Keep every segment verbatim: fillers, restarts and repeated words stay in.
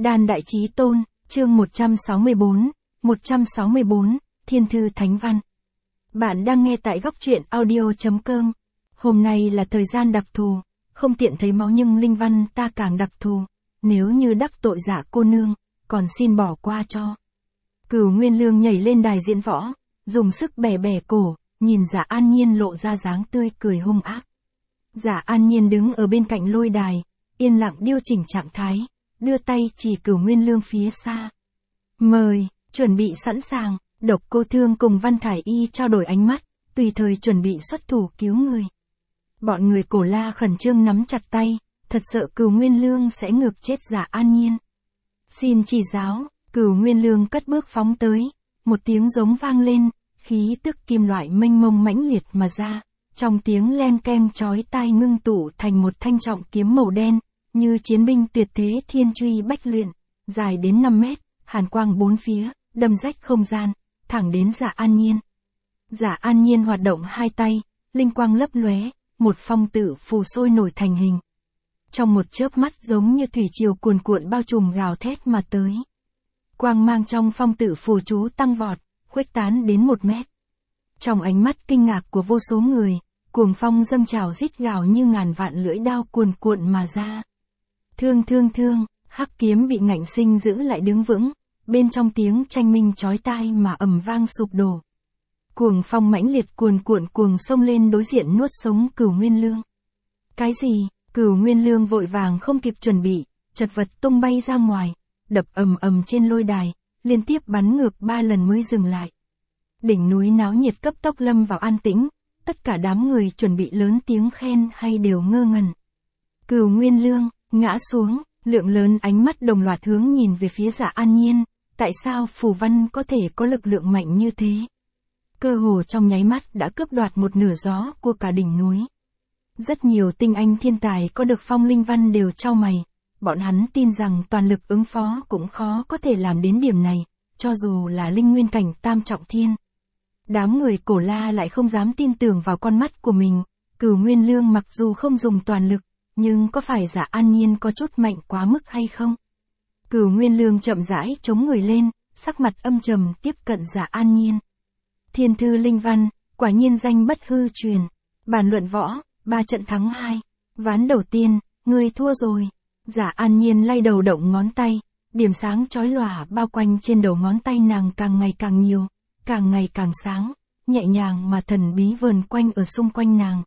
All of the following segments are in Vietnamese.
Đan Đại Chí Tôn, chương một trăm sáu mươi tư, một trăm sáu mươi tư, Thiên Thư Thánh Văn. Bạn đang nghe tại góc truyện audio chấm com. Hôm nay là thời gian đặc thù, không tiện thấy máu nhưng linh văn ta càng đặc thù. Nếu như đắc tội Dạ cô nương, còn xin bỏ qua cho. Cửu Nguyên Lương nhảy lên đài diễn võ, dùng sức bẻ bẻ cổ, nhìn Dạ An Nhiên lộ ra dáng tươi cười hung ác. Dạ An Nhiên đứng ở bên cạnh lôi đài, yên lặng điều chỉnh trạng thái, đưa tay chỉ Cửu Nguyên Lương phía xa. Mời, chuẩn bị sẵn sàng. Độc Cô Thương cùng Văn Thải Y trao đổi ánh mắt, tùy thời chuẩn bị xuất thủ cứu người. Bọn người Cổ La khẩn trương nắm chặt tay, thật sợ Cửu Nguyên Lương sẽ ngược chết Dạ An Nhiên. Xin chỉ giáo. Cửu Nguyên Lương cất bước phóng tới, một tiếng giống vang lên, khí tức kim loại mênh mông mãnh liệt mà ra, trong tiếng len keng chói tai ngưng tụ thành một thanh trọng kiếm màu đen, như chiến binh tuyệt thế thiên truy bách luyện, dài đến năm mét, hàn quang bốn phía, đâm rách không gian, thẳng đến Dạ An Nhiên. Dạ An Nhiên hoạt động hai tay, linh quang lấp lóe, một phong tử phù sôi nổi thành hình. Trong một chớp mắt giống như thủy triều cuồn cuộn bao trùm gào thét mà tới. Quang mang trong phong tử phù chú tăng vọt, khuếch tán đến một mét. Trong ánh mắt kinh ngạc của vô số người, cuồng phong dâng trào rít gào như ngàn vạn lưỡi đao cuồn cuộn mà ra. Thương thương thương, hắc kiếm bị ngạnh sinh giữ lại đứng vững, bên trong tiếng tranh minh chói tai mà ầm vang sụp đổ. Cuồng phong mãnh liệt cuồn cuộn cuồng xông lên đối diện nuốt sống Cửu Nguyên Lương. Cái gì? Cửu Nguyên Lương vội vàng không kịp chuẩn bị, chật vật tung bay ra ngoài, đập ầm ầm trên lôi đài, liên tiếp bắn ngược ba lần mới dừng lại. Đỉnh núi náo nhiệt cấp tốc lâm vào an tĩnh, tất cả đám người chuẩn bị lớn tiếng khen hay đều ngơ ngẩn. Cửu Nguyên Lương ngã xuống, lượng lớn ánh mắt đồng loạt hướng nhìn về phía Dạ An Nhiên, tại sao phù văn có thể có lực lượng mạnh như thế? Cơ hồ trong nháy mắt đã cướp đoạt một nửa gió của cả đỉnh núi. Rất nhiều tinh anh thiên tài có được phong linh văn đều chau mày, bọn hắn tin rằng toàn lực ứng phó cũng khó có thể làm đến điểm này, cho dù là linh nguyên cảnh tam trọng thiên. Đám người Cổ La lại không dám tin tưởng vào con mắt của mình, Cửu Nguyên Lương mặc dù không dùng toàn lực, nhưng có phải Dạ An Nhiên có chút mạnh quá mức hay không? Cửu Nguyên Lương chậm rãi chống người lên, sắc mặt âm trầm tiếp cận Dạ An Nhiên. Thiên thư linh văn, quả nhiên danh bất hư truyền. Bàn luận võ, ba trận thắng hai. Ván đầu tiên, ngươi thua rồi. Dạ An Nhiên lay đầu động ngón tay, điểm sáng chói lòa bao quanh trên đầu ngón tay nàng càng ngày càng nhiều, càng ngày càng sáng, nhẹ nhàng mà thần bí vờn quanh ở xung quanh nàng.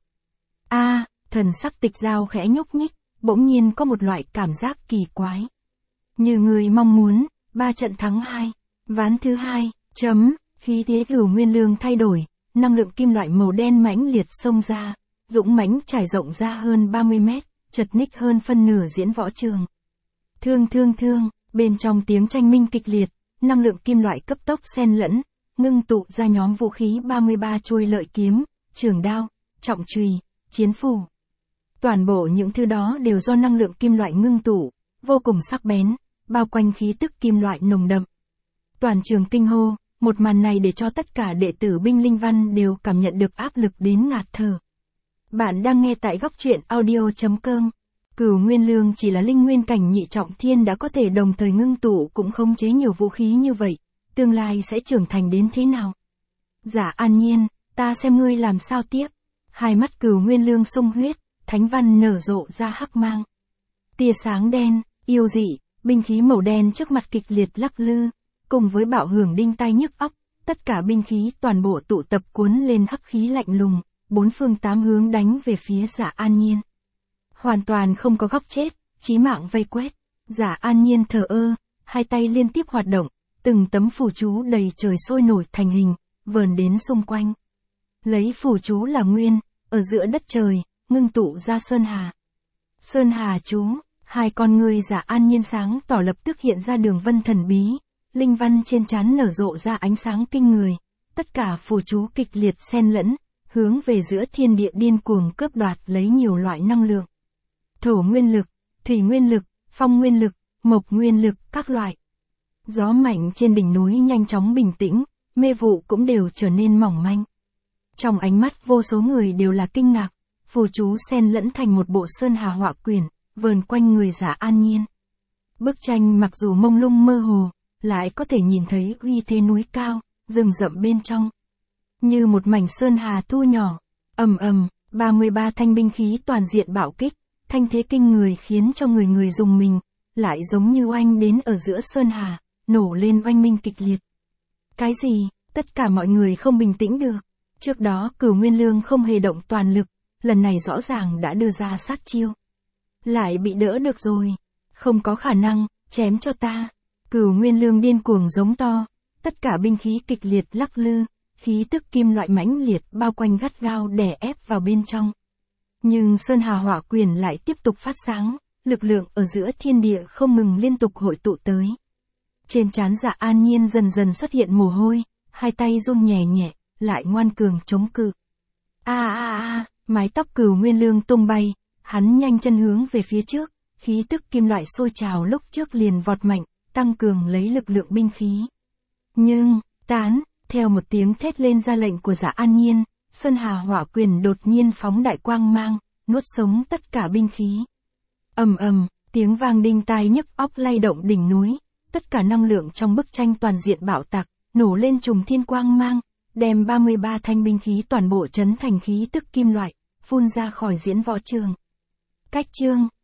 A, thần sắc Tịch Giao khẽ nhúc nhích, bỗng nhiên có một loại cảm giác kỳ quái. Như người mong muốn, ba trận thắng hai. Ván thứ hai, chấm, khí thế Cửu Nguyên Lương thay đổi, năng lượng kim loại màu đen mãnh liệt xông ra, dũng mãnh trải rộng ra hơn ba mươi mét, chật ních hơn phân nửa diễn võ trường. Thương thương thương, bên trong tiếng tranh minh kịch liệt, năng lượng kim loại cấp tốc xen lẫn, ngưng tụ ra nhóm vũ khí ba mươi ba chuôi lợi kiếm, trường đao, trọng chùy, chiến phù. Toàn bộ những thứ đó đều do năng lượng kim loại ngưng tụ, vô cùng sắc bén, bao quanh khí tức kim loại nồng đậm. Toàn trường kinh hô, một màn này để cho tất cả đệ tử binh linh văn đều cảm nhận được áp lực đến ngạt thở. Bạn đang nghe tại góc truyện audio chấm com. Cửu Nguyên Lương chỉ là linh nguyên cảnh nhị trọng thiên đã có thể đồng thời ngưng tụ cũng khống chế nhiều vũ khí như vậy, tương lai sẽ trưởng thành đến thế nào? Dạ An Nhiên, ta xem ngươi làm sao tiếp. Hai mắt Cửu Nguyên Lương sung huyết, thánh văn nở rộ ra hắc mang. Tia sáng đen, yêu dị, binh khí màu đen trước mặt kịch liệt lắc lư, cùng với bạo hưởng đinh tai nhức óc, tất cả binh khí toàn bộ tụ tập cuốn lên hắc khí lạnh lùng, bốn phương tám hướng đánh về phía Dạ An Nhiên. Hoàn toàn không có góc chết, chí mạng vây quét. Dạ An Nhiên thờ ơ, hai tay liên tiếp hoạt động, từng tấm phù chú đầy trời sôi nổi thành hình, vờn đến xung quanh. Lấy phù chú là nguyên, ở giữa đất trời, ngưng tụ ra Sơn Hà. Sơn Hà chú, hai con ngươi Dạ An Nhiên sáng tỏ lập tức hiện ra đường vân thần bí, linh văn trên trán nở rộ ra ánh sáng kinh người, tất cả phù chú kịch liệt xen lẫn, hướng về giữa thiên địa điên cuồng cướp đoạt lấy nhiều loại năng lượng. Thổ nguyên lực, thủy nguyên lực, phong nguyên lực, mộc nguyên lực, các loại. Gió mạnh trên đỉnh núi nhanh chóng bình tĩnh, mê vụ cũng đều trở nên mỏng manh. Trong ánh mắt vô số người đều là kinh ngạc, phù chú xen lẫn thành một bộ sơn hà họa quyển, vờn quanh người Dạ An Nhiên. Bức tranh mặc dù mông lung mơ hồ, lại có thể nhìn thấy uy thế núi cao, rừng rậm bên trong. Như một mảnh sơn hà thu nhỏ, ầm ầm, ba mươi ba thanh binh khí toàn diện bạo kích, thanh thế kinh người khiến cho người người rùng mình, lại giống như oanh đến ở giữa sơn hà, nổ lên oanh minh kịch liệt. Cái gì? Tất cả mọi người không bình tĩnh được. Trước đó Cửu Nguyên Lương không hề động toàn lực, lần này rõ ràng đã đưa ra sát chiêu. Lại bị đỡ được rồi. Không có khả năng, chém cho ta. Cửu Nguyên Lương điên cuồng giống to, tất cả binh khí kịch liệt lắc lư, khí tức kim loại mãnh liệt bao quanh gắt gao đè ép vào bên trong. Nhưng Sơn Hà Hỏa Quyền lại tiếp tục phát sáng, lực lượng ở giữa thiên địa không ngừng liên tục hội tụ tới. Trên trán Dạ An Nhiên dần dần xuất hiện mồ hôi, hai tay run nhẹ nhẹ, lại ngoan cường chống cự. A a a, mái tóc Cửu Nguyên Lương tung bay, hắn nhanh chân hướng về phía trước, khí tức kim loại sôi trào lúc trước liền vọt mạnh, tăng cường lấy lực lượng binh khí. Nhưng, tán, theo một tiếng thét lên ra lệnh của Dạ An Nhiên, Sơn Hà Hỏa Quyền đột nhiên phóng đại quang mang, nuốt sống tất cả binh khí. Ầm ầm, tiếng vang đinh tai nhức óc lay động đỉnh núi, tất cả năng lượng trong bức tranh toàn diện bạo tạc, nổ lên trùng thiên quang mang, đem ba mươi ba thanh binh khí toàn bộ chấn thành khí tức kim loại, phun ra khỏi diễn võ trường. Cách chương